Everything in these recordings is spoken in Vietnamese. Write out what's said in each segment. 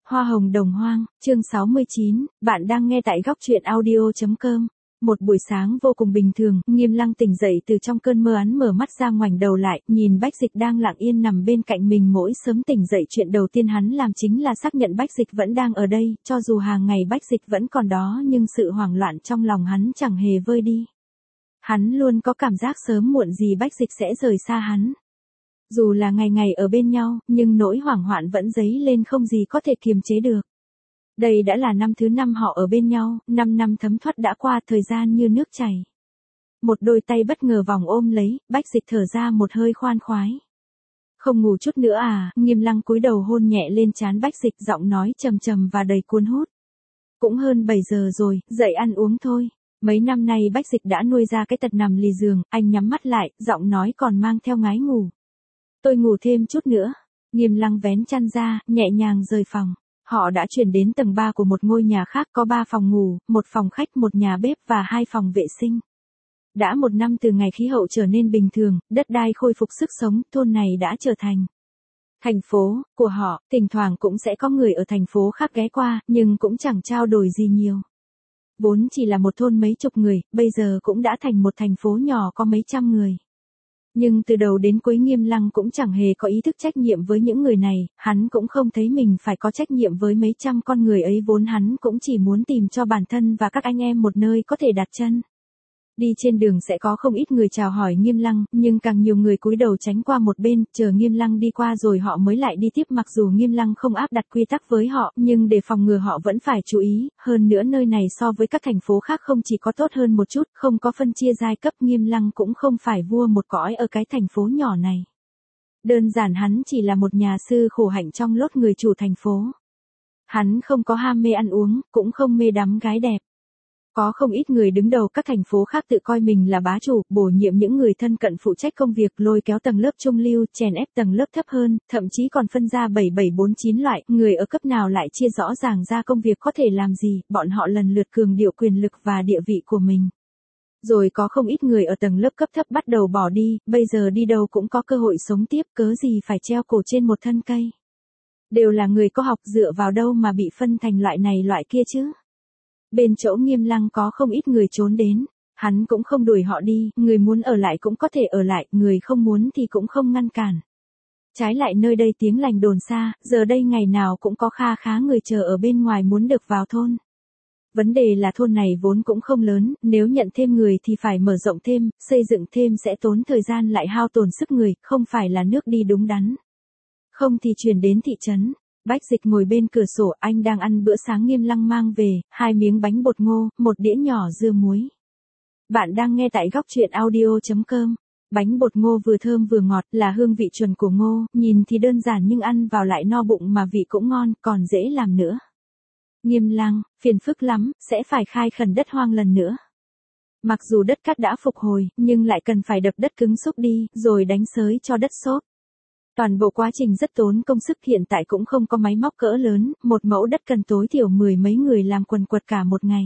Hoa hồng đồng hoang, chương 69, bạn đang nghe tại góc truyện audio.com. Một buổi sáng vô cùng bình thường, Nghiêm Lăng tỉnh dậy từ trong cơn mơ, hắn mở mắt ra ngoảnh đầu lại, nhìn Bách Dịch đang lặng yên nằm bên cạnh mình. Mỗi sớm tỉnh dậy chuyện đầu tiên hắn làm chính là xác nhận Bách Dịch vẫn đang ở đây, cho dù hàng ngày Bách Dịch vẫn còn đó nhưng sự hoảng loạn trong lòng hắn chẳng hề vơi đi. Hắn luôn có cảm giác sớm muộn gì Bách Dịch sẽ rời xa hắn. Dù là ngày ngày ở bên nhau, nhưng nỗi hoảng hoạn vẫn dấy lên không gì có thể kiềm chế được. Đây đã là năm thứ 5 họ ở bên nhau, 5 năm thấm thoát đã qua, thời gian như nước chảy. Một đôi tay bất ngờ vòng ôm lấy, Bách Dịch thở ra một hơi khoan khoái. Không ngủ chút nữa à? Nghiêm Lăng cúi đầu hôn nhẹ lên trán Bách Dịch, giọng nói trầm trầm và đầy cuốn hút. Cũng hơn 7 giờ rồi, dậy ăn uống thôi. Mấy năm nay Bách Dịch đã nuôi ra cái tật nằm lì giường, anh nhắm mắt lại, giọng nói còn mang theo ngái ngủ. Tôi ngủ thêm chút nữa. Nghiêm Lăng vén chăn ra, nhẹ nhàng rời phòng. Họ đã chuyển đến tầng 3 của một ngôi nhà khác, có 3 phòng ngủ, một phòng khách, một nhà bếp và 2 phòng vệ sinh. Đã 1 năm từ ngày khí hậu trở nên bình thường, đất đai khôi phục sức sống, thôn này đã trở thành thành phố của họ. Thỉnh thoảng cũng sẽ có người ở thành phố khác ghé qua, nhưng cũng chẳng trao đổi gì nhiều. Vốn chỉ là một thôn mấy chục người, bây giờ cũng đã thành một thành phố nhỏ có mấy trăm người. Nhưng từ đầu đến cuối Nghiêm Lăng cũng chẳng hề có ý thức trách nhiệm với những người này, hắn cũng không thấy mình phải có trách nhiệm với mấy trăm con người ấy, vốn hắn cũng chỉ muốn tìm cho bản thân và các anh em một nơi có thể đặt chân. Đi trên đường sẽ có không ít người chào hỏi Nghiêm Lăng, nhưng càng nhiều người cúi đầu tránh qua một bên, chờ Nghiêm Lăng đi qua rồi họ mới lại đi tiếp. Mặc dù Nghiêm Lăng không áp đặt quy tắc với họ, nhưng để phòng ngừa họ vẫn phải chú ý, hơn nữa nơi này so với các thành phố khác không chỉ có tốt hơn một chút, không có phân chia giai cấp, Nghiêm Lăng cũng không phải vua một cõi ở cái thành phố nhỏ này. Đơn giản hắn chỉ là một nhà sư khổ hạnh trong lốt người chủ thành phố. Hắn không có ham mê ăn uống, cũng không mê đắm gái đẹp. Có không ít người đứng đầu các thành phố khác tự coi mình là bá chủ, bổ nhiệm những người thân cận phụ trách công việc, lôi kéo tầng lớp trung lưu, chèn ép tầng lớp thấp hơn, thậm chí còn phân ra 7749 loại, người ở cấp nào lại chia rõ ràng ra công việc có thể làm gì, bọn họ lần lượt cường điệu quyền lực và địa vị của mình. Rồi có không ít người ở tầng lớp cấp thấp bắt đầu bỏ đi, bây giờ đi đâu cũng có cơ hội sống tiếp, cớ gì phải treo cổ trên một thân cây. Đều là người có học, dựa vào đâu mà bị phân thành loại này loại kia chứ. Bên chỗ Nghiêm Lăng có không ít người trốn đến, hắn cũng không đuổi họ đi, người muốn ở lại cũng có thể ở lại, người không muốn thì cũng không ngăn cản. Trái lại nơi đây tiếng lành đồn xa, giờ đây ngày nào cũng có kha khá người chờ ở bên ngoài muốn được vào thôn. Vấn đề là thôn này vốn cũng không lớn, nếu nhận thêm người thì phải mở rộng thêm, xây dựng thêm sẽ tốn thời gian lại hao tổn sức người, không phải là nước đi đúng đắn. Không thì chuyển đến thị trấn. Bách Dịch ngồi bên cửa sổ, anh đang ăn bữa sáng Nghiêm Lăng mang về, 2 miếng bánh bột ngô, một đĩa nhỏ dưa muối. Bạn đang nghe tại góc truyện audio.com. Bánh bột ngô vừa thơm vừa ngọt, là hương vị chuẩn của ngô, nhìn thì đơn giản nhưng ăn vào lại no bụng mà vị cũng ngon, còn dễ làm nữa. Nghiêm Lăng, phiền phức lắm, sẽ phải khai khẩn đất hoang lần nữa. Mặc dù đất cát đã phục hồi, nhưng lại cần phải đập đất cứng xúc đi, rồi đánh xới cho đất xốp. Toàn bộ quá trình rất tốn công sức, hiện tại cũng không có máy móc cỡ lớn, một mẫu đất cần tối thiểu 10 mấy người làm quần quật cả một ngày.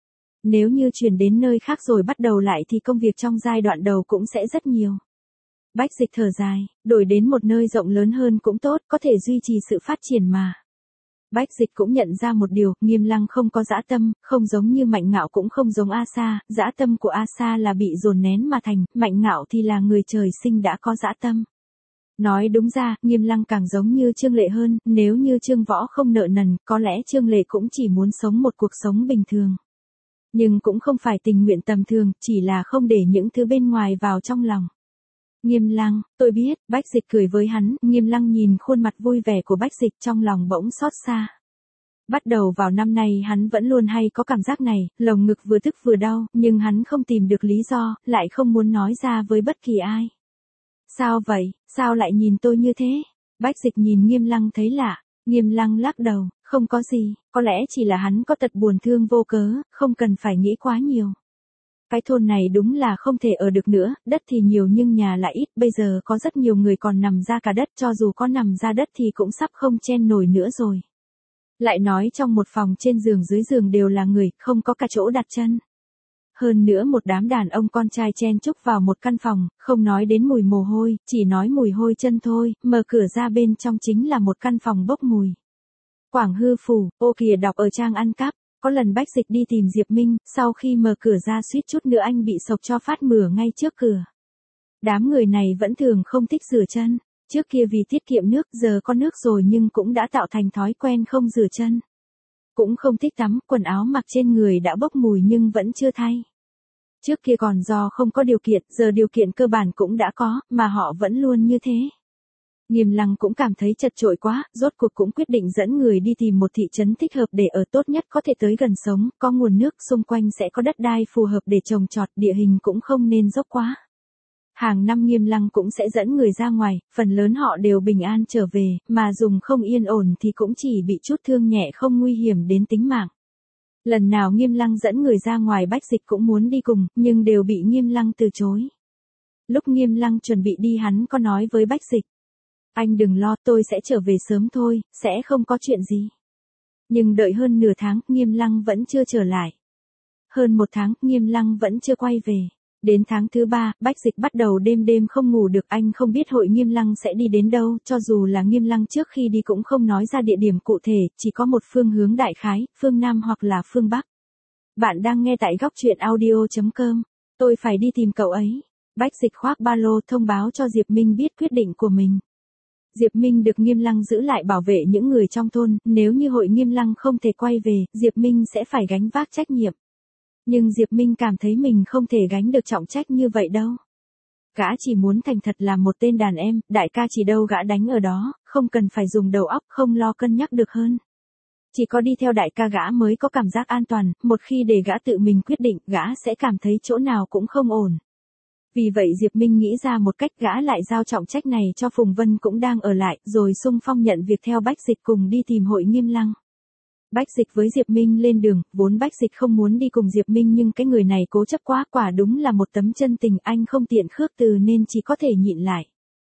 Nếu như chuyển đến nơi khác rồi bắt đầu lại thì công việc trong giai đoạn đầu cũng sẽ rất nhiều. Bách Dịch thở dài, đổi đến một nơi rộng lớn hơn cũng tốt, có thể duy trì sự phát triển mà. Bách Dịch cũng nhận ra một điều, Nghiêm Lăng không có dã tâm, không giống như Mạnh Ngạo cũng không giống A Sa, dã tâm của A Sa là bị dồn nén mà thành, Mạnh Ngạo thì là người trời sinh đã có dã tâm. Nói đúng ra, Nghiêm Lăng càng giống như Trương Lệ hơn, nếu như Trương Võ không nợ nần, có lẽ Trương Lệ cũng chỉ muốn sống một cuộc sống bình thường. Nhưng cũng không phải tình nguyện tầm thường, chỉ là không để những thứ bên ngoài vào trong lòng. Nghiêm Lăng, tôi biết, Bách Dịch cười với hắn, Nghiêm Lăng nhìn khuôn mặt vui vẻ của Bách Dịch trong lòng bỗng xót xa. Bắt đầu vào năm nay hắn vẫn luôn hay có cảm giác này, lồng ngực vừa tức vừa đau, nhưng hắn không tìm được lý do, lại không muốn nói ra với bất kỳ ai. Sao vậy, sao lại nhìn tôi như thế? Bách Dịch nhìn Nghiêm Lăng thấy lạ, Nghiêm Lăng lắc đầu, không có gì, có lẽ chỉ là hắn có tật buồn thương vô cớ, không cần phải nghĩ quá nhiều. Cái thôn này đúng là không thể ở được nữa, đất thì nhiều nhưng nhà lại ít, bây giờ có rất nhiều người còn nằm ra cả đất, cho dù có nằm ra đất thì cũng sắp không chen nổi nữa rồi. Lại nói trong một phòng trên giường dưới giường đều là người, không có cả chỗ đặt chân. Hơn nữa một đám đàn ông con trai chen chúc vào một căn phòng, không nói đến mùi mồ hôi, chỉ nói mùi hôi chân thôi, mở cửa ra bên trong chính là một căn phòng bốc mùi. Quảng Hư Phủ, ô kìa đọc ở trang ăn cắp. Có lần Bách Dịch đi tìm Diệp Minh, sau khi mở cửa ra suýt chút nữa anh bị sộc cho phát mửa ngay trước cửa. Đám người này vẫn thường không thích rửa chân. Trước kia vì tiết kiệm nước giờ có nước rồi nhưng cũng đã tạo thành thói quen không rửa chân. Cũng không thích tắm, quần áo mặc trên người đã bốc mùi nhưng vẫn chưa thay. Trước kia còn do không có điều kiện, giờ điều kiện cơ bản cũng đã có, mà họ vẫn luôn như thế. Nghiêm Lăng cũng cảm thấy chật chội quá, rốt cuộc cũng quyết định dẫn người đi tìm một thị trấn thích hợp để ở, tốt nhất có thể tới gần sống, có nguồn nước, xung quanh sẽ có đất đai phù hợp để trồng trọt, địa hình cũng không nên dốc quá. Hàng năm Nghiêm Lăng cũng sẽ dẫn người ra ngoài, phần lớn họ đều bình an trở về, mà dùng không yên ổn thì cũng chỉ bị chút thương nhẹ không nguy hiểm đến tính mạng. Lần nào Nghiêm Lăng dẫn người ra ngoài Bách Dịch cũng muốn đi cùng, nhưng đều bị Nghiêm Lăng từ chối. Lúc Nghiêm Lăng chuẩn bị đi hắn có nói với Bách Dịch. Anh đừng lo, tôi sẽ trở về sớm thôi, sẽ không có chuyện gì. Nhưng đợi hơn nửa tháng, Nghiêm Lăng vẫn chưa trở lại. Hơn một tháng, Nghiêm Lăng vẫn chưa quay về. Đến tháng thứ 3, Bách Dịch bắt đầu đêm đêm không ngủ được, anh không biết hội Nghiêm Lăng sẽ đi đến đâu, cho dù là Nghiêm Lăng trước khi đi cũng không nói ra địa điểm cụ thể, chỉ có một phương hướng đại khái, phương Nam hoặc là phương Bắc. Bạn đang nghe tại góc truyện audio.com, tôi phải đi tìm cậu ấy. Bách Dịch khoác ba lô thông báo cho Diệp Minh biết quyết định của mình. Diệp Minh được Nghiêm Lăng giữ lại bảo vệ những người trong thôn, nếu như hội Nghiêm Lăng không thể quay về, Diệp Minh sẽ phải gánh vác trách nhiệm. Nhưng Diệp Minh cảm thấy mình không thể gánh được trọng trách như vậy đâu. Gã chỉ muốn thành thật làm một tên đàn em, đại ca chỉ đâu gã đánh ở đó, không cần phải dùng đầu óc, không lo cân nhắc được hơn. Chỉ có đi theo đại ca gã mới có cảm giác an toàn, một khi để gã tự mình quyết định, gã sẽ cảm thấy chỗ nào cũng không ổn. Vì vậy Diệp Minh nghĩ ra một cách, gã lại giao trọng trách này cho Phùng Vân cũng đang ở lại, rồi xung phong nhận việc theo Bách Dịch cùng đi tìm hội Nghiêm Lăng. Bách Dịch với Diệp Minh lên đường, vốn Bách Dịch không muốn đi cùng Diệp Minh nhưng cái người này cố chấp quá, quả đúng là một tấm chân tình, anh không tiện khước từ nên chỉ có thể nhịn lại.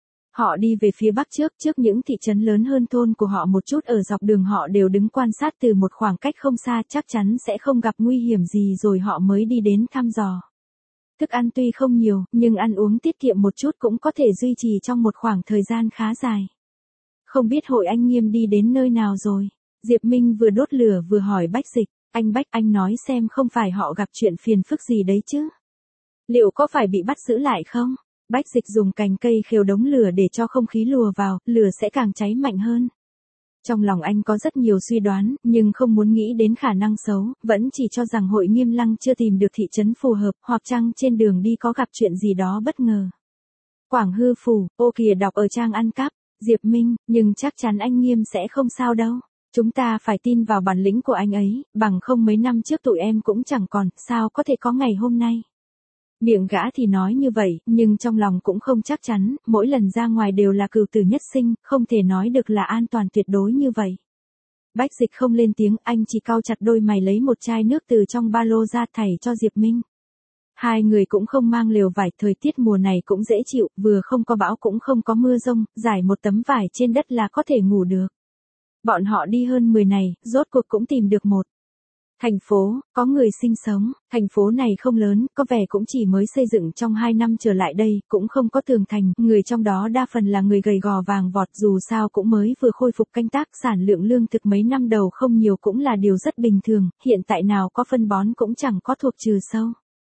Họ đi về phía bắc trước những thị trấn lớn hơn thôn của họ một chút, ở dọc đường họ đều đứng quan sát từ một khoảng cách không xa, chắc chắn sẽ không gặp nguy hiểm gì rồi họ mới đi đến thăm dò. Thức ăn tuy không nhiều, nhưng ăn uống tiết kiệm một chút cũng có thể duy trì trong một khoảng thời gian khá dài. Không biết hội anh Nghiêm đi đến nơi nào rồi? Diệp Minh vừa đốt lửa vừa hỏi Bách Dịch, anh Bách, anh nói xem không phải họ gặp chuyện phiền phức gì đấy chứ? Liệu có phải bị bắt giữ lại không? Bách Dịch dùng cành cây khều đống lửa để cho không khí lùa vào, lửa sẽ càng cháy mạnh hơn. Trong lòng anh có rất nhiều suy đoán, nhưng không muốn nghĩ đến khả năng xấu, vẫn chỉ cho rằng hội Nghiêm Lăng chưa tìm được thị trấn phù hợp, hoặc chăng trên đường đi có gặp chuyện gì đó bất ngờ. Quảng Hư Phủ, ô kìa đọc ở trang ăn cắp. Diệp Minh, nhưng chắc chắn anh Nghiêm sẽ không sao đâu. Chúng ta phải tin vào bản lĩnh của anh ấy, bằng không mấy năm trước tụi em cũng chẳng còn, sao có thể có ngày hôm nay. Miệng gã thì nói như vậy, nhưng trong lòng cũng không chắc chắn, mỗi lần ra ngoài đều là cửu tử nhất sinh, không thể nói được là an toàn tuyệt đối như vậy. Bách Dịch không lên tiếng, anh chỉ cau chặt đôi mày lấy một chai nước từ trong ba lô ra thảy cho Diệp Minh. Hai người cũng không mang lều vải, thời tiết mùa này cũng dễ chịu, vừa không có bão cũng không có mưa rông, rải một tấm vải trên đất là có thể ngủ được. Bọn họ đi hơn 10 ngày, rốt cuộc cũng tìm được một thành phố, có người sinh sống. Thành phố này không lớn, có vẻ cũng chỉ mới xây dựng trong 2 năm trở lại đây, cũng không có tường thành, người trong đó đa phần là người gầy gò vàng vọt, dù sao cũng mới vừa khôi phục canh tác, sản lượng lương thực mấy năm đầu không nhiều cũng là điều rất bình thường, hiện tại nào có phân bón cũng chẳng có thuốc trừ sâu.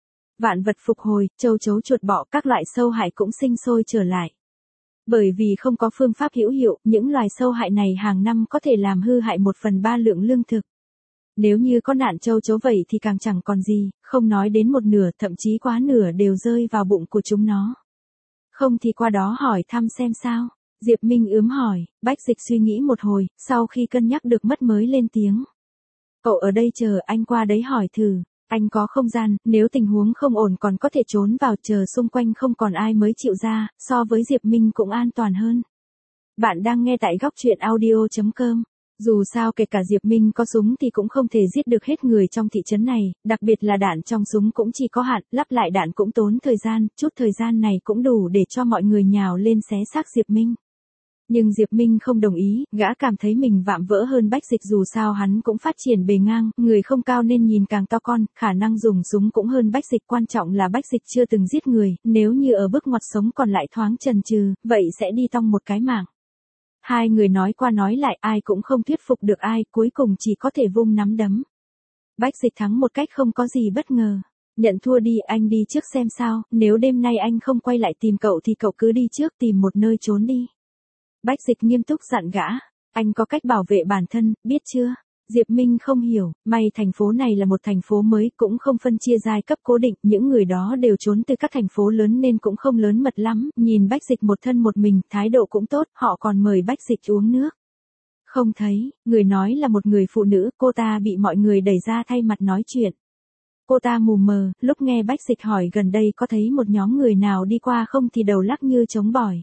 Vạn vật phục hồi, châu chấu chuột bọ, các loại sâu hại cũng sinh sôi trở lại. Bởi vì không có phương pháp hữu hiệu, những loài sâu hại này hàng năm có thể làm hư hại 1/3 lượng lương thực. Nếu như có nạn châu chấu vậy thì càng chẳng còn gì, không nói đến một nửa, thậm chí quá nửa đều rơi vào bụng của chúng nó. Không thì qua đó hỏi thăm xem sao. Diệp Minh ướm hỏi, Bách Dịch suy nghĩ một hồi, sau khi cân nhắc được mất mới lên tiếng. Cậu ở đây chờ, anh qua đấy hỏi thử. Anh có không gian, nếu tình huống không ổn còn có thể trốn vào, chờ xung quanh không còn ai mới chịu ra, so với Diệp Minh cũng an toàn hơn. Bạn đang nghe tại góc truyện audio.com. Dù sao kể cả Diệp Minh có súng thì cũng không thể giết được hết người trong thị trấn này, đặc biệt là đạn trong súng cũng chỉ có hạn, lắp lại đạn cũng tốn thời gian, chút thời gian này cũng đủ để cho mọi người nhào lên xé xác Diệp Minh. Nhưng Diệp Minh không đồng ý, gã cảm thấy mình vạm vỡ hơn Bách Dịch, dù sao hắn cũng phát triển bề ngang, người không cao nên nhìn càng to con, khả năng dùng súng cũng hơn Bách Dịch, quan trọng là Bách Dịch chưa từng giết người, nếu như ở bước ngoặt sống còn lại thoáng chần chừ, vậy sẽ đi tong một cái mạng. Hai người nói qua nói lại ai cũng không thuyết phục được ai, cuối cùng chỉ có thể vung nắm đấm. Bách Dịch thắng một cách không có gì bất ngờ. Nhận thua đi, anh đi trước xem sao, nếu đêm nay anh không quay lại tìm cậu thì cậu cứ đi trước tìm một nơi trốn đi. Bách Dịch nghiêm túc dặn gã, anh có cách bảo vệ bản thân, biết chưa? Diệp Minh không hiểu, may thành phố này là một thành phố mới, cũng không phân chia giai cấp cố định, những người đó đều trốn từ các thành phố lớn nên cũng không lớn mật lắm, nhìn Bách Dịch một thân một mình, thái độ cũng tốt, họ còn mời Bách Dịch uống nước. Không thấy, người nói là một người phụ nữ, cô ta bị mọi người đẩy ra thay mặt nói chuyện. Cô ta mù mờ, lúc nghe Bách Dịch hỏi gần đây có thấy một nhóm người nào đi qua không thì đầu lắc như trống bỏi.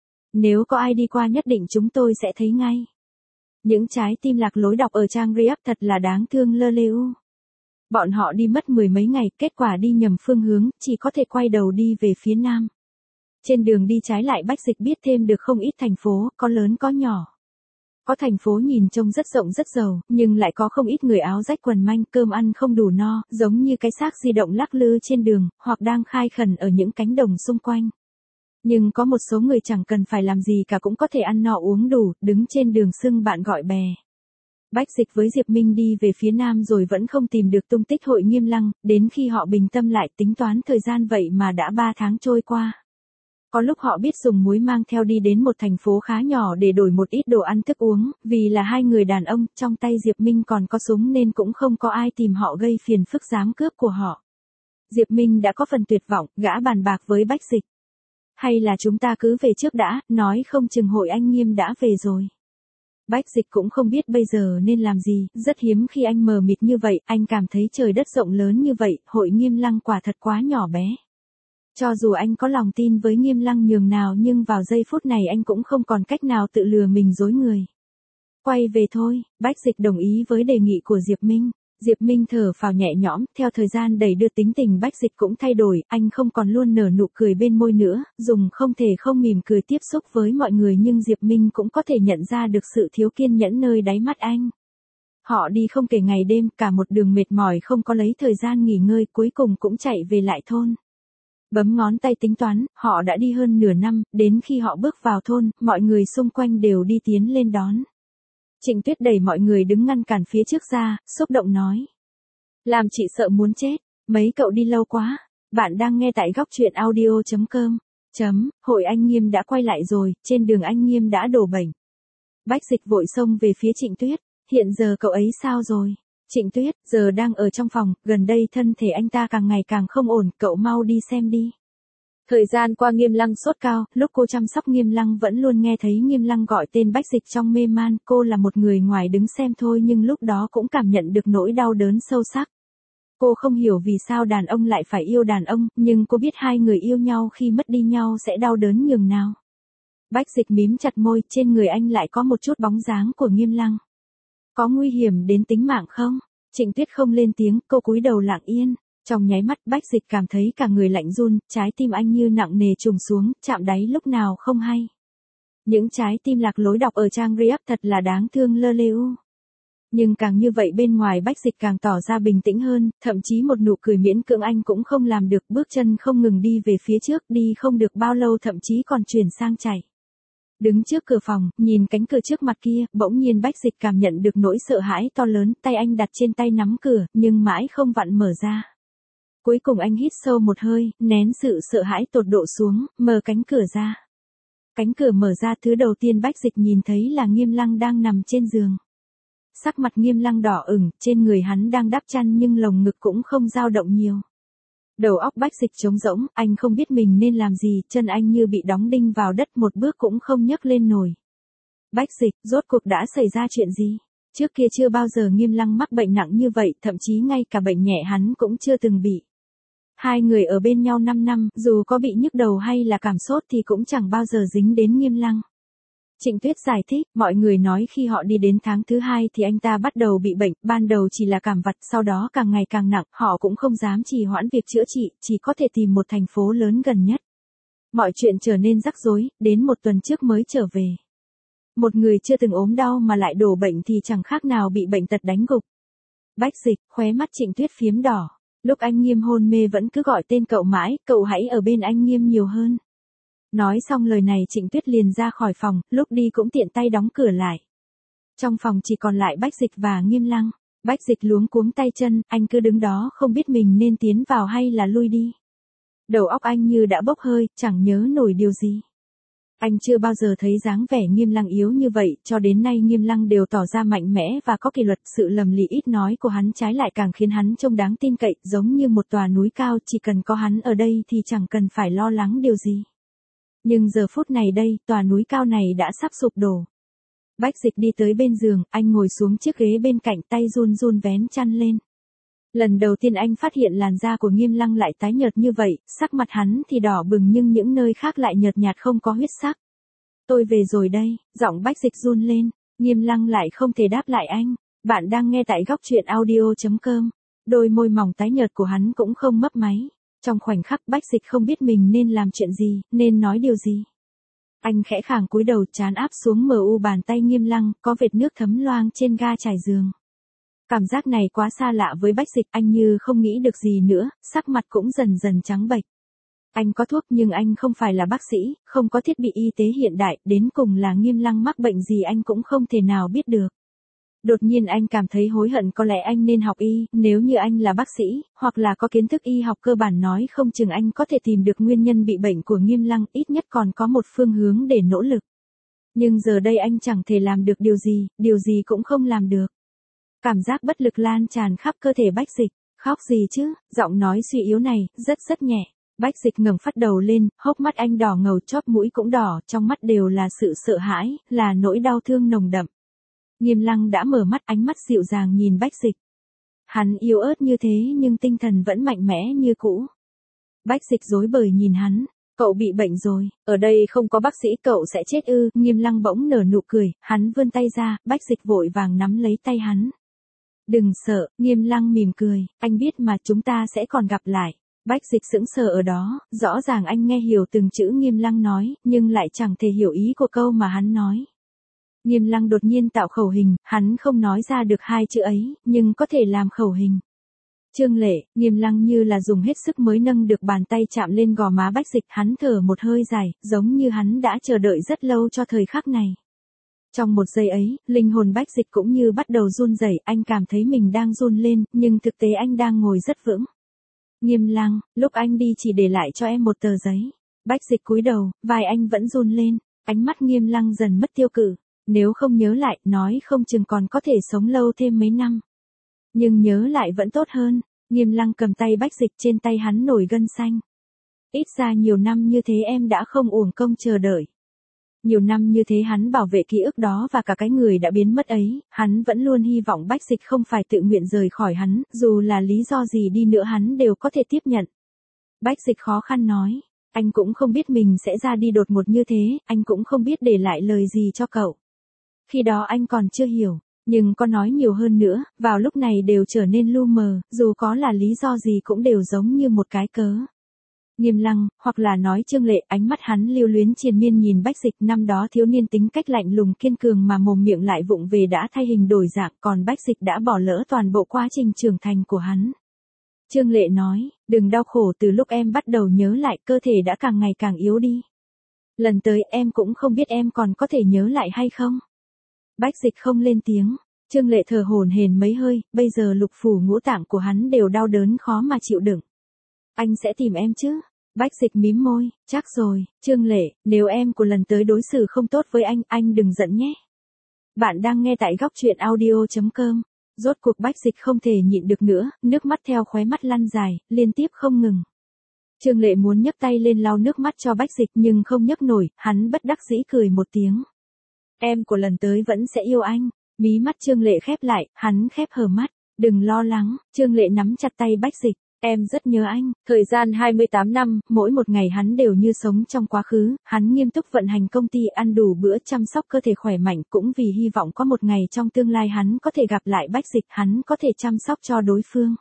Nếu có ai đi qua nhất định chúng tôi sẽ thấy ngay. Những trái tim lạc lối đọc ở trang React thật là đáng thương lơ lêu. Bọn họ đi mất mười mấy ngày, kết quả đi nhầm phương hướng, chỉ có thể quay đầu đi về phía nam. Trên đường đi trái lại Bách Dịch biết thêm được không ít thành phố, có lớn có nhỏ. Có thành phố nhìn trông rất rộng rất giàu, nhưng lại có không ít người áo rách quần manh, cơm ăn không đủ no, giống như cái xác di động lắc lư trên đường, hoặc đang khai khẩn ở những cánh đồng xung quanh. Nhưng có một số người chẳng cần phải làm gì cả cũng có thể ăn no uống đủ, đứng trên đường xưng bạn gọi bè. Bách Dịch với Diệp Minh đi về phía nam rồi vẫn không tìm được tung tích Hội Nghiêm Lăng, đến khi họ bình tâm lại tính toán thời gian vậy mà đã 3 tháng trôi qua. Có lúc họ biết dùng muối mang theo đi đến một thành phố khá nhỏ để đổi một ít đồ ăn thức uống, vì là hai người đàn ông, trong tay Diệp Minh còn có súng nên cũng không có ai tìm họ gây phiền phức dám cướp của họ. Diệp Minh đã có phần tuyệt vọng, gã bàn bạc với Bách Dịch. Hay là chúng ta cứ về trước đã, nói không chừng Hội anh Nghiêm đã về rồi. Bách Dịch cũng không biết bây giờ nên làm gì, rất hiếm khi anh mờ mịt như vậy, anh cảm thấy trời đất rộng lớn như vậy, Hội Nghiêm Lăng quả thật quá nhỏ bé. Cho dù anh có lòng tin với Nghiêm Lăng nhường nào nhưng vào giây phút này anh cũng không còn cách nào tự lừa mình dối người. Quay về thôi, Bách Dịch đồng ý với đề nghị của Diệp Minh. Diệp Minh thở phào nhẹ nhõm, theo thời gian đẩy đưa tính tình Bách Dịch cũng thay đổi, anh không còn luôn nở nụ cười bên môi nữa, dùng không thể không mỉm cười tiếp xúc với mọi người nhưng Diệp Minh cũng có thể nhận ra được sự thiếu kiên nhẫn nơi đáy mắt anh. Họ đi không kể ngày đêm, cả một đường mệt mỏi không có lấy thời gian nghỉ ngơi, cuối cùng cũng chạy về lại thôn. Bấm ngón tay tính toán, họ đã đi hơn nửa năm, đến khi họ bước vào thôn, mọi người xung quanh đều đi tiến lên đón. Trịnh Tuyết đẩy mọi người đứng ngăn cản phía trước ra, xúc động nói. Làm chị sợ muốn chết, mấy cậu đi lâu quá. Bạn đang nghe tại góc truyện audio.com. Hội anh Nghiêm đã quay lại rồi, trên đường anh Nghiêm đã đổ bệnh. Bách Dịch vội xông về phía Trịnh Tuyết, hiện giờ cậu ấy sao rồi? Trịnh Tuyết, giờ đang ở trong phòng, gần đây thân thể anh ta càng ngày càng không ổn, cậu mau đi xem đi. Thời gian qua Nghiêm Lăng sốt cao, lúc cô chăm sóc Nghiêm Lăng vẫn luôn nghe thấy Nghiêm Lăng gọi tên Bách Dịch trong mê man, cô là một người ngoài đứng xem thôi nhưng lúc đó cũng cảm nhận được nỗi đau đớn sâu sắc. Cô không hiểu vì sao đàn ông lại phải yêu đàn ông, nhưng cô biết hai người yêu nhau khi mất đi nhau sẽ đau đớn nhường nào. Bách Dịch mím chặt môi, trên người anh lại có một chút bóng dáng của Nghiêm Lăng. Có nguy hiểm đến tính mạng không? Trịnh Tuyết không lên tiếng, cô cúi đầu lặng yên. Trong nháy mắt Bách Dịch cảm thấy cả người lạnh run, trái tim anh như nặng nề trùng xuống, chạm đáy lúc nào không hay. Những trái tim lạc lối đọc ở trang React thật là đáng thương lơ lêu. Nhưng càng như vậy bên ngoài Bách Dịch càng tỏ ra bình tĩnh hơn, thậm chí một nụ cười miễn cưỡng anh cũng không làm được, bước chân không ngừng đi về phía trước, đi không được bao lâu thậm chí còn chuyển sang chạy. Đứng trước cửa phòng, nhìn cánh cửa trước mặt kia, bỗng nhiên Bách Dịch cảm nhận được nỗi sợ hãi to lớn, tay anh đặt trên tay nắm cửa, nhưng mãi không vặn mở ra. Cuối cùng anh hít sâu một hơi, nén sự sợ hãi tột độ xuống, mở cánh cửa ra. Cánh cửa mở ra, thứ đầu tiên Bách Dịch nhìn thấy là Nghiêm Lăng đang nằm trên giường. Sắc mặt Nghiêm Lăng đỏ ửng, trên người hắn đang đắp chăn nhưng lồng ngực cũng không dao động nhiều. Đầu óc Bách Dịch trống rỗng, anh không biết mình nên làm gì, chân anh như bị đóng đinh vào đất, một bước cũng không nhấc lên nổi. Bách Dịch, rốt cuộc đã xảy ra chuyện gì? Trước kia chưa bao giờ Nghiêm Lăng mắc bệnh nặng như vậy, thậm chí ngay cả bệnh nhẹ hắn cũng chưa từng bị. Hai người ở bên nhau 5 năm, dù có bị nhức đầu hay là cảm sốt thì cũng chẳng bao giờ dính đến Nghiêm Lăng. Trịnh Tuyết giải thích, mọi người nói khi họ đi đến tháng thứ 2 thì anh ta bắt đầu bị bệnh, ban đầu chỉ là cảm vặt, sau đó càng ngày càng nặng, họ cũng không dám trì hoãn việc chữa trị, chỉ có thể tìm một thành phố lớn gần nhất. Mọi chuyện trở nên rắc rối, đến một tuần trước mới trở về. Một người chưa từng ốm đau mà lại đổ bệnh thì chẳng khác nào bị bệnh tật đánh gục. Bách Dịch, khóe mắt Trịnh Tuyết phiếm đỏ. Lúc anh Nghiêm hôn mê vẫn cứ gọi tên cậu mãi, cậu hãy ở bên anh Nghiêm nhiều hơn. Nói xong lời này Trịnh Tuyết liền ra khỏi phòng, lúc đi cũng tiện tay đóng cửa lại. Trong phòng chỉ còn lại Bách Dịch và Nghiêm Lăng. Bách Dịch luống cuống tay chân, anh cứ đứng đó không biết mình nên tiến vào hay là lui đi. Đầu óc anh như đã bốc hơi, chẳng nhớ nổi điều gì. Anh chưa bao giờ thấy dáng vẻ Nghiêm Lăng yếu như vậy, cho đến nay Nghiêm Lăng đều tỏ ra mạnh mẽ và có kỷ luật, sự lầm lì ít nói của hắn trái lại càng khiến hắn trông đáng tin cậy, giống như một tòa núi cao, chỉ cần có hắn ở đây thì chẳng cần phải lo lắng điều gì. Nhưng giờ phút này đây, tòa núi cao này đã sắp sụp đổ. Bách Dịch đi tới bên giường, anh ngồi xuống chiếc ghế bên cạnh, tay run run vén chăn lên. Lần đầu tiên anh phát hiện làn da của Nghiêm Lăng lại tái nhợt như vậy, sắc mặt hắn thì đỏ bừng nhưng những nơi khác lại nhợt nhạt không có huyết sắc. Tôi về rồi đây, giọng Bách Dịch run lên, Nghiêm Lăng lại không thể đáp lại anh. Bạn đang nghe tại góc truyện audio.com. Đôi môi mỏng tái nhợt của hắn cũng không mấp máy. Trong khoảnh khắc Bách Dịch không biết mình nên làm chuyện gì, nên nói điều gì. Anh khẽ khàng cúi đầu, trán áp xuống mờ u bàn tay Nghiêm Lăng, có vệt nước thấm loang trên ga trải giường. Cảm giác này quá xa lạ với Bách Dịch, anh như không nghĩ được gì nữa, sắc mặt cũng dần dần trắng bệch. Anh có thuốc nhưng anh không phải là bác sĩ, không có thiết bị y tế hiện đại, đến cùng là Nghiêm Lăng mắc bệnh gì anh cũng không thể nào biết được. Đột nhiên anh cảm thấy hối hận, có lẽ anh nên học y, nếu như anh là bác sĩ, hoặc là có kiến thức y học cơ bản nói không chừng anh có thể tìm được nguyên nhân bị bệnh của Nghiêm Lăng, ít nhất còn có một phương hướng để nỗ lực. Nhưng giờ đây anh chẳng thể làm được điều gì cũng không làm được. Cảm giác bất lực lan tràn khắp cơ thể Bách Dịch, khóc gì chứ, giọng nói suy yếu này, rất nhẹ. Bách Dịch ngẩng phát đầu lên, hốc mắt anh đỏ ngầu, chóp mũi cũng đỏ, trong mắt đều là sự sợ hãi, là nỗi đau thương nồng đậm. Nghiêm Lăng đã mở mắt, ánh mắt dịu dàng nhìn Bách Dịch. Hắn yếu ớt như thế nhưng tinh thần vẫn mạnh mẽ như cũ. Bách Dịch rối bời nhìn hắn, cậu bị bệnh rồi, ở đây không có bác sĩ cậu sẽ chết ư. Nghiêm Lăng bỗng nở nụ cười, hắn vươn tay ra, Bách Dịch vội vàng nắm lấy tay hắn. Đừng sợ, Nghiêm Lăng mỉm cười, anh biết mà, chúng ta sẽ còn gặp lại. Bách Dịch sững sờ ở đó, rõ ràng anh nghe hiểu từng chữ Nghiêm Lăng nói, nhưng lại chẳng thể hiểu ý của câu mà hắn nói. Nghiêm Lăng đột nhiên tạo khẩu hình, hắn không nói ra được hai chữ ấy, nhưng có thể làm khẩu hình. Trương Lệ, Nghiêm Lăng như là dùng hết sức mới nâng được bàn tay chạm lên gò má Bách Dịch, hắn thở một hơi dài, giống như hắn đã chờ đợi rất lâu cho thời khắc này. Trong một giây ấy, linh hồn Bách Dịch cũng như bắt đầu run rẩy, anh cảm thấy mình đang run lên, nhưng thực tế anh đang ngồi rất vững. Nghiêm Lăng, lúc anh đi chỉ để lại cho em một tờ giấy. Bách Dịch cúi đầu, vai anh vẫn run lên, ánh mắt Nghiêm Lăng dần mất tiêu cự. Nếu không nhớ lại, nói không chừng còn có thể sống lâu thêm mấy năm. Nhưng nhớ lại vẫn tốt hơn. Nghiêm Lăng cầm tay Bách Dịch, trên tay hắn nổi gân xanh. Ít ra nhiều năm như thế em đã không uổng công chờ đợi. Nhiều năm như thế hắn bảo vệ ký ức đó và cả cái người đã biến mất ấy, hắn vẫn luôn hy vọng Bách Dịch không phải tự nguyện rời khỏi hắn, dù là lý do gì đi nữa hắn đều có thể tiếp nhận. Bách Dịch khó khăn nói, anh cũng không biết mình sẽ ra đi đột ngột như thế, anh cũng không biết để lại lời gì cho cậu. Khi đó anh còn chưa hiểu, nhưng có nói nhiều hơn nữa, vào lúc này đều trở nên lu mờ, dù có là lý do gì cũng đều giống như một cái cớ. Nghiêm Lăng, hoặc là nói Trương Lệ, ánh mắt hắn lưu luyến triền miên nhìn Bách Dịch, năm đó thiếu niên tính cách lạnh lùng kiên cường mà mồm miệng lại vụng về đã thay hình đổi dạng, còn Bách Dịch đã bỏ lỡ toàn bộ quá trình trưởng thành của hắn. Trương Lệ nói, đừng đau khổ, từ lúc em bắt đầu nhớ lại, cơ thể đã càng ngày càng yếu đi. Lần tới em cũng không biết em còn có thể nhớ lại hay không. Bách Dịch không lên tiếng, Trương Lệ thở hổn hển mấy hơi, bây giờ lục phủ ngũ tạng của hắn đều đau đớn khó mà chịu đựng. Anh sẽ tìm em chứ? Bách Dịch mím môi, chắc rồi, Trương Lệ, nếu em của lần tới đối xử không tốt với anh đừng giận nhé. Bạn đang nghe tại góc truyện audio.com. Rốt cuộc Bách Dịch không thể nhịn được nữa, nước mắt theo khóe mắt lăn dài, liên tiếp không ngừng. Trương Lệ muốn nhấc tay lên lau nước mắt cho Bách Dịch nhưng không nhấc nổi, hắn bất đắc dĩ cười một tiếng. Em của lần tới vẫn sẽ yêu anh. Mí mắt Trương Lệ khép lại, hắn khép hờ mắt. Đừng lo lắng, Trương Lệ nắm chặt tay Bách Dịch. Em rất nhớ anh. Thời gian 28 năm, mỗi một ngày hắn đều như sống trong quá khứ, hắn nghiêm túc vận hành công ty, ăn đủ bữa, chăm sóc cơ thể khỏe mạnh, cũng vì hy vọng có một ngày trong tương lai hắn có thể gặp lại Bách Dịch, hắn có thể chăm sóc cho đối phương.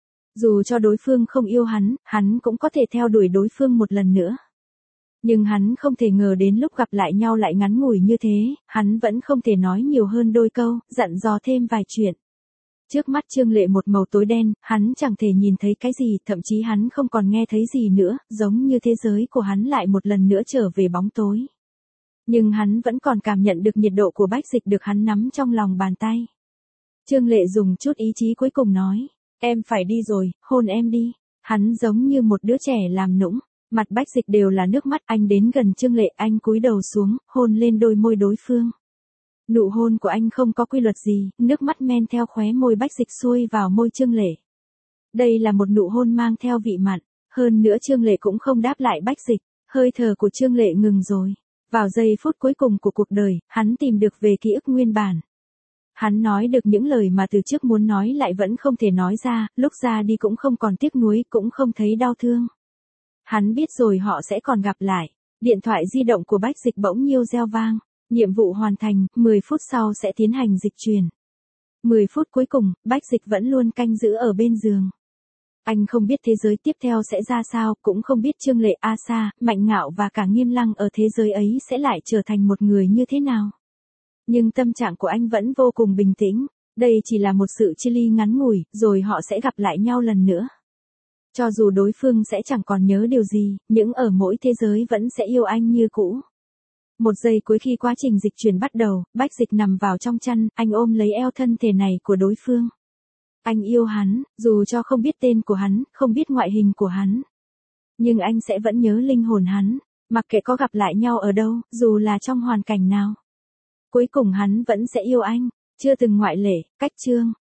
Dù cho đối phương không yêu hắn cũng có thể theo đuổi đối phương một lần nữa. Nhưng hắn không thể ngờ đến lúc gặp lại nhau lại ngắn ngủi như thế, hắn vẫn không thể nói nhiều hơn đôi câu, dặn dò thêm vài chuyện. Trước mắt Trương Lệ một màu tối đen, hắn chẳng thể nhìn thấy cái gì, thậm chí hắn không còn nghe thấy gì nữa, giống như thế giới của hắn lại một lần nữa trở về bóng tối. Nhưng hắn vẫn còn cảm nhận được nhiệt độ của Bách Dịch được hắn nắm trong lòng bàn tay. Trương Lệ dùng chút ý chí cuối cùng nói, em phải đi rồi, hôn em đi. Hắn giống như một đứa trẻ làm nũng, mặt Bách Dịch đều là nước mắt, anh đến gần Trương Lệ, anh cúi đầu xuống, hôn lên đôi môi đối phương. Nụ hôn của anh không có quy luật gì, nước mắt men theo khóe môi Bách Dịch xuôi vào môi Trương Lệ. Đây là một nụ hôn mang theo vị mặn, hơn nữa Trương Lệ cũng không đáp lại Bách Dịch, hơi thở của Trương Lệ ngừng rồi. Vào giây phút cuối cùng của cuộc đời, hắn tìm được về ký ức nguyên bản. Hắn nói được những lời mà từ trước muốn nói lại vẫn không thể nói ra, lúc ra đi cũng không còn tiếc nuối, cũng không thấy đau thương. Hắn biết rồi họ sẽ còn gặp lại. Điện thoại di động của Bách Dịch bỗng nhiêu reo vang. Nhiệm vụ hoàn thành, 10 phút sau sẽ tiến hành dịch chuyển. 10 phút cuối cùng, Bách Dịch vẫn luôn canh giữ ở bên giường. Anh không biết thế giới tiếp theo sẽ ra sao, cũng không biết Trương Lệ, A Sa, Mạnh Ngạo và cả Nghiêm Lăng ở thế giới ấy sẽ lại trở thành một người như thế nào. Nhưng tâm trạng của anh vẫn vô cùng bình tĩnh. Đây chỉ là một sự chia ly ngắn ngủi, rồi họ sẽ gặp lại nhau lần nữa. Cho dù đối phương sẽ chẳng còn nhớ điều gì, nhưng ở mỗi thế giới vẫn sẽ yêu anh như cũ. Một giây cuối khi quá trình dịch chuyển bắt đầu, Bách Dịch nằm vào trong chăn, anh ôm lấy eo thân thể này của đối phương. Anh yêu hắn, dù cho không biết tên của hắn, không biết ngoại hình của hắn. Nhưng anh sẽ vẫn nhớ linh hồn hắn, mặc kệ có gặp lại nhau ở đâu, dù là trong hoàn cảnh nào. Cuối cùng hắn vẫn sẽ yêu anh, chưa từng ngoại lệ, cách chương.